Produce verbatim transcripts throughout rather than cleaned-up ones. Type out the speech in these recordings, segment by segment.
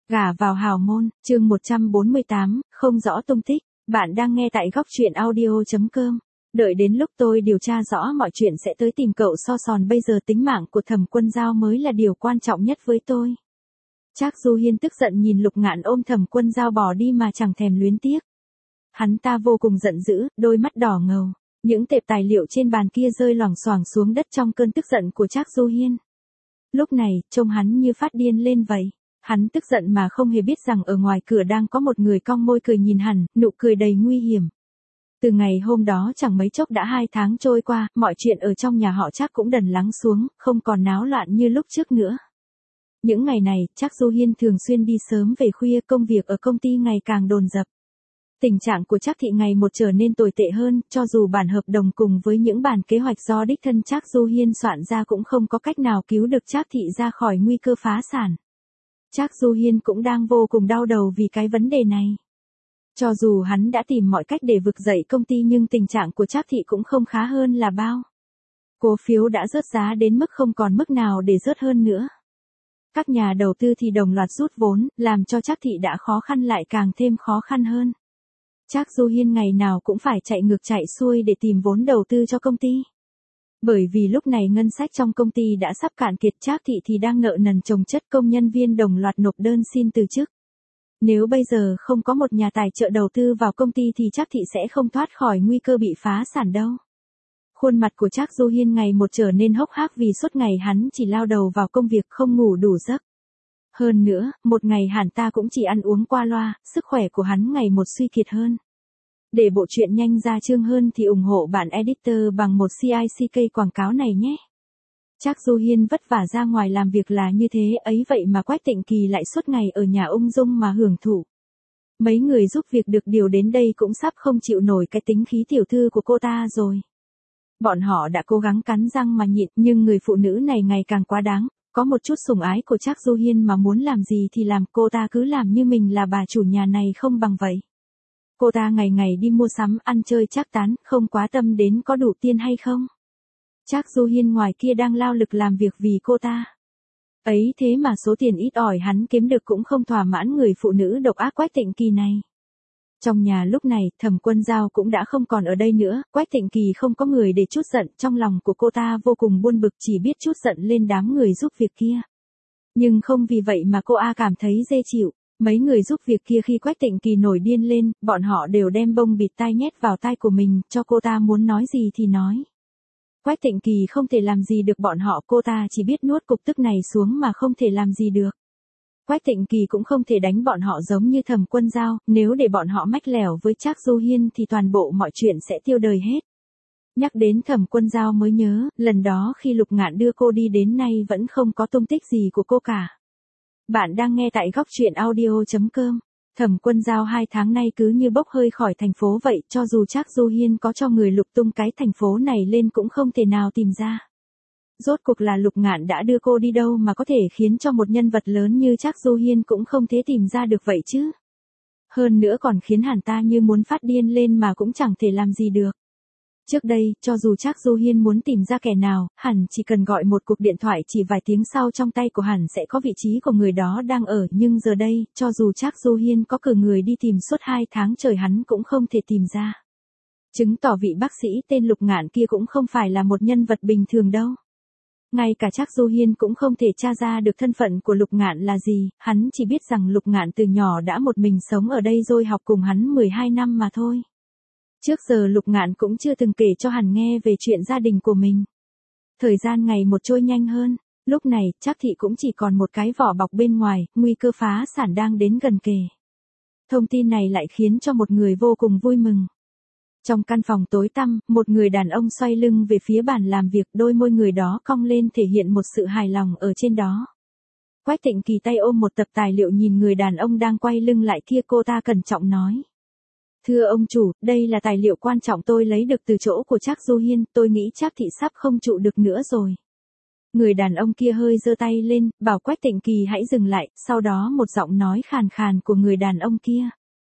Gả vào hào môn, chương một trăm bốn mươi tám, không rõ tung tích. Bạn đang nghe tại góc truyện audio chấm com. Đợi đến lúc tôi điều tra rõ mọi chuyện sẽ tới tìm cậu so sòn, bây giờ tính mạng của Thẩm Quân Dao mới là điều quan trọng nhất với tôi. Trác Du Hiên tức giận nhìn Lục Ngạn ôm Thẩm Quân Dao bỏ đi mà chẳng thèm luyến tiếc. Hắn ta vô cùng giận dữ, đôi mắt đỏ ngầu. Những tệp tài liệu trên bàn kia rơi loảng xoảng xuống đất trong cơn tức giận của Trác Du Hiên. Lúc này, trông hắn như phát điên lên vậy. Hắn tức giận mà không hề biết rằng ở ngoài cửa đang có một người cong môi cười nhìn hắn, nụ cười đầy nguy hiểm. Từ ngày hôm đó chẳng mấy chốc đã hai tháng trôi qua, mọi chuyện ở trong nhà họ Trác cũng dần lắng xuống, không còn náo loạn như lúc trước nữa. Những ngày này, Trác Du Hiên thường xuyên đi sớm về khuya, công việc ở công ty ngày càng dồn dập. Tình trạng của Trác Thị ngày một trở nên tồi tệ hơn, cho dù bản hợp đồng cùng với những bản kế hoạch do đích thân Trác Du Hiên soạn ra cũng không có cách nào cứu được Trác Thị ra khỏi nguy cơ phá sản. Trác Du Hiên cũng đang vô cùng đau đầu vì cái vấn đề này. Cho dù hắn đã tìm mọi cách để vực dậy công ty nhưng tình trạng của Trác Thị cũng không khá hơn là bao. Cổ phiếu đã rớt giá đến mức không còn mức nào để rớt hơn nữa. Các nhà đầu tư thì đồng loạt rút vốn, làm cho Trác Thị đã khó khăn lại càng thêm khó khăn hơn. Trác Du Hiên ngày nào cũng phải chạy ngược chạy xuôi để tìm vốn đầu tư cho công ty. Bởi vì lúc này ngân sách trong công ty đã sắp cạn kiệt, Trác Thị thì đang nợ nần chồng chất, công nhân viên đồng loạt nộp đơn xin từ chức. Nếu bây giờ không có một nhà tài trợ đầu tư vào công ty thì Trác Thị sẽ không thoát khỏi nguy cơ bị phá sản đâu. Khuôn mặt của Trác Du Hiên ngày một trở nên hốc hác vì suốt ngày hắn chỉ lao đầu vào công việc không ngủ đủ giấc. Hơn nữa, một ngày hắn ta cũng chỉ ăn uống qua loa, sức khỏe của hắn ngày một suy kiệt hơn. Để bộ truyện nhanh ra chương hơn thì ủng hộ bản editor bằng một xê i xê ca quảng cáo này nhé. Trác Du Hiên vất vả ra ngoài làm việc là như thế ấy vậy mà Quách Tịnh Kỳ lại suốt ngày ở nhà ung dung mà hưởng thụ. Mấy người giúp việc được điều đến đây cũng sắp không chịu nổi cái tính khí tiểu thư của cô ta rồi. Bọn họ đã cố gắng cắn răng mà nhịn, nhưng người phụ nữ này ngày càng quá đáng. Có một chút sủng ái của Trác Du Hiên mà muốn làm gì thì làm, cô ta cứ làm như mình là bà chủ nhà này không bằng vậy. Cô ta ngày ngày đi mua sắm, ăn chơi trác tán, không quá tâm đến có đủ tiền hay không. Trác Du Hiên ngoài kia đang lao lực làm việc vì cô ta. Ấy thế mà số tiền ít ỏi hắn kiếm được cũng không thỏa mãn người phụ nữ độc ác Quách Tịnh Kỳ này. Trong nhà lúc này, Thẩm Quân Dao cũng đã không còn ở đây nữa, Quách Tịnh Kỳ không có người để trút giận, trong lòng của cô ta vô cùng buồn bực, chỉ biết trút giận lên đám người giúp việc kia. Nhưng không vì vậy mà cô A cảm thấy dễ chịu. Mấy người giúp việc kia khi Quách Tịnh Kỳ nổi điên lên, bọn họ đều đem bông bịt tai nhét vào tai của mình, cho cô ta muốn nói gì thì nói. Quách Tịnh Kỳ không thể làm gì được bọn họ, cô ta chỉ biết nuốt cục tức này xuống mà không thể làm gì được. Quách Tịnh Kỳ cũng không thể đánh bọn họ giống như Thẩm Quân Dao, nếu để bọn họ mách lẻo với Trác Du Hiên thì toàn bộ mọi chuyện sẽ tiêu đời hết. Nhắc đến Thẩm Quân Dao mới nhớ, lần đó khi Lục Ngạn đưa cô đi đến nay vẫn không có tung tích gì của cô cả. Bạn đang nghe tại góc truyện audio chấm com. Thẩm Quân Dao hai tháng nay cứ như bốc hơi khỏi thành phố vậy, cho dù Trác Du Hiên có cho người lục tung cái thành phố này lên cũng không thể nào tìm ra. Rốt cuộc là Lục Ngạn đã đưa cô đi đâu mà có thể khiến cho một nhân vật lớn như Trác Du Hiên cũng không thể tìm ra được vậy chứ. Hơn nữa còn khiến hắn ta như muốn phát điên lên mà cũng chẳng thể làm gì được. Trước đây, cho dù Trác Du Hiên muốn tìm ra kẻ nào, hẳn chỉ cần gọi một cuộc điện thoại, chỉ vài tiếng sau trong tay của hẳn sẽ có vị trí của người đó đang ở, nhưng giờ đây, cho dù Trác Du Hiên có cử người đi tìm suốt hai tháng trời hắn cũng không thể tìm ra. Chứng tỏ vị bác sĩ tên Lục Ngạn kia cũng không phải là một nhân vật bình thường đâu. Ngay cả Trác Du Hiên cũng không thể tra ra được thân phận của Lục Ngạn là gì, hắn chỉ biết rằng Lục Ngạn từ nhỏ đã một mình sống ở đây rồi học cùng hắn mười hai năm mà thôi. Trước giờ Lục Ngạn cũng chưa từng kể cho hắn nghe về chuyện gia đình của mình. Thời gian ngày một trôi nhanh hơn, lúc này Trác Thị cũng chỉ còn một cái vỏ bọc bên ngoài, nguy cơ phá sản đang đến gần kề. Thông tin này lại khiến cho một người vô cùng vui mừng. Trong căn phòng tối tăm, một người đàn ông xoay lưng về phía bàn làm việc, đôi môi người đó cong lên thể hiện một sự hài lòng ở trên đó. Quách Tịnh Kỳ tay ôm một tập tài liệu nhìn người đàn ông đang quay lưng lại kia, cô ta cẩn trọng nói. Thưa ông chủ, đây là tài liệu quan trọng tôi lấy được từ chỗ của Trác Du Hiên, tôi nghĩ Trác Thị sắp không trụ được nữa rồi. Người đàn ông kia hơi giơ tay lên, bảo Quách Tịnh Kỳ hãy dừng lại, sau đó một giọng nói khàn khàn của người đàn ông kia.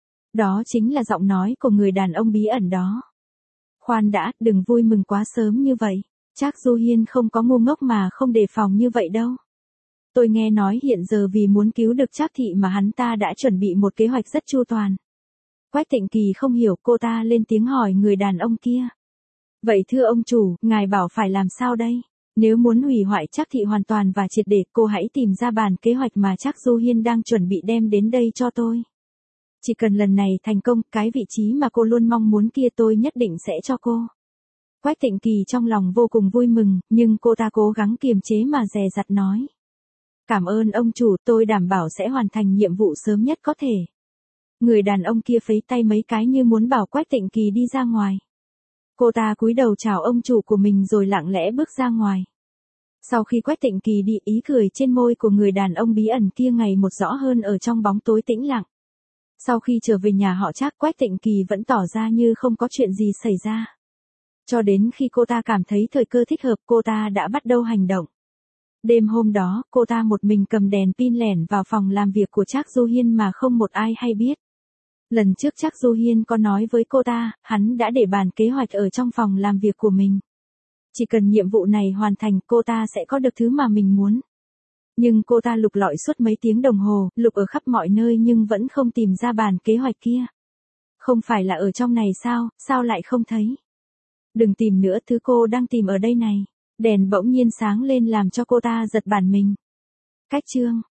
Đó chính là giọng nói của người đàn ông bí ẩn đó. Khoan đã, đừng vui mừng quá sớm như vậy. Trác Du Hiên không có ngu ngốc mà không đề phòng như vậy đâu. Tôi nghe nói hiện giờ vì muốn cứu được Trác Thị mà hắn ta đã chuẩn bị một kế hoạch rất chu toàn. Quách Thịnh Kỳ không hiểu, cô ta lên tiếng hỏi người đàn ông kia. Vậy thưa ông chủ, ngài bảo phải làm sao đây? Nếu muốn hủy hoại Trác Thị hoàn toàn và triệt để, cô hãy tìm ra bản kế hoạch mà Trác Du Hiên đang chuẩn bị đem đến đây cho tôi. Chỉ cần lần này thành công, cái vị trí mà cô luôn mong muốn kia tôi nhất định sẽ cho cô. Quách Thịnh Kỳ trong lòng vô cùng vui mừng, nhưng cô ta cố gắng kiềm chế mà dè dặt nói. Cảm ơn ông chủ, tôi đảm bảo sẽ hoàn thành nhiệm vụ sớm nhất có thể. Người đàn ông kia phấy tay mấy cái như muốn bảo Quách Thịnh Kỳ đi ra ngoài. Cô ta cúi đầu chào ông chủ của mình rồi lặng lẽ bước ra ngoài. Sau khi Quách Thịnh Kỳ đi, ý cười trên môi của người đàn ông bí ẩn kia ngày một rõ hơn ở trong bóng tối tĩnh lặng. Sau khi trở về nhà họ Trác, Quách Thịnh Kỳ vẫn tỏ ra như không có chuyện gì xảy ra. Cho đến khi cô ta cảm thấy thời cơ thích hợp, cô ta đã bắt đầu hành động. Đêm hôm đó, cô ta một mình cầm đèn pin lẻn vào phòng làm việc của Trác Du Hiên mà không một ai hay biết. Lần trước Trác Du Hiên có nói với cô ta, hắn đã để bàn kế hoạch ở trong phòng làm việc của mình. Chỉ cần nhiệm vụ này hoàn thành, cô ta sẽ có được thứ mà mình muốn. Nhưng cô ta lục lọi suốt mấy tiếng đồng hồ, lục ở khắp mọi nơi nhưng vẫn không tìm ra bàn kế hoạch kia. Không phải là ở trong này sao, sao lại không thấy? Đừng tìm nữa, thứ cô đang tìm ở đây này. Đèn bỗng nhiên sáng lên làm cho cô ta giật bắn mình. Cách chương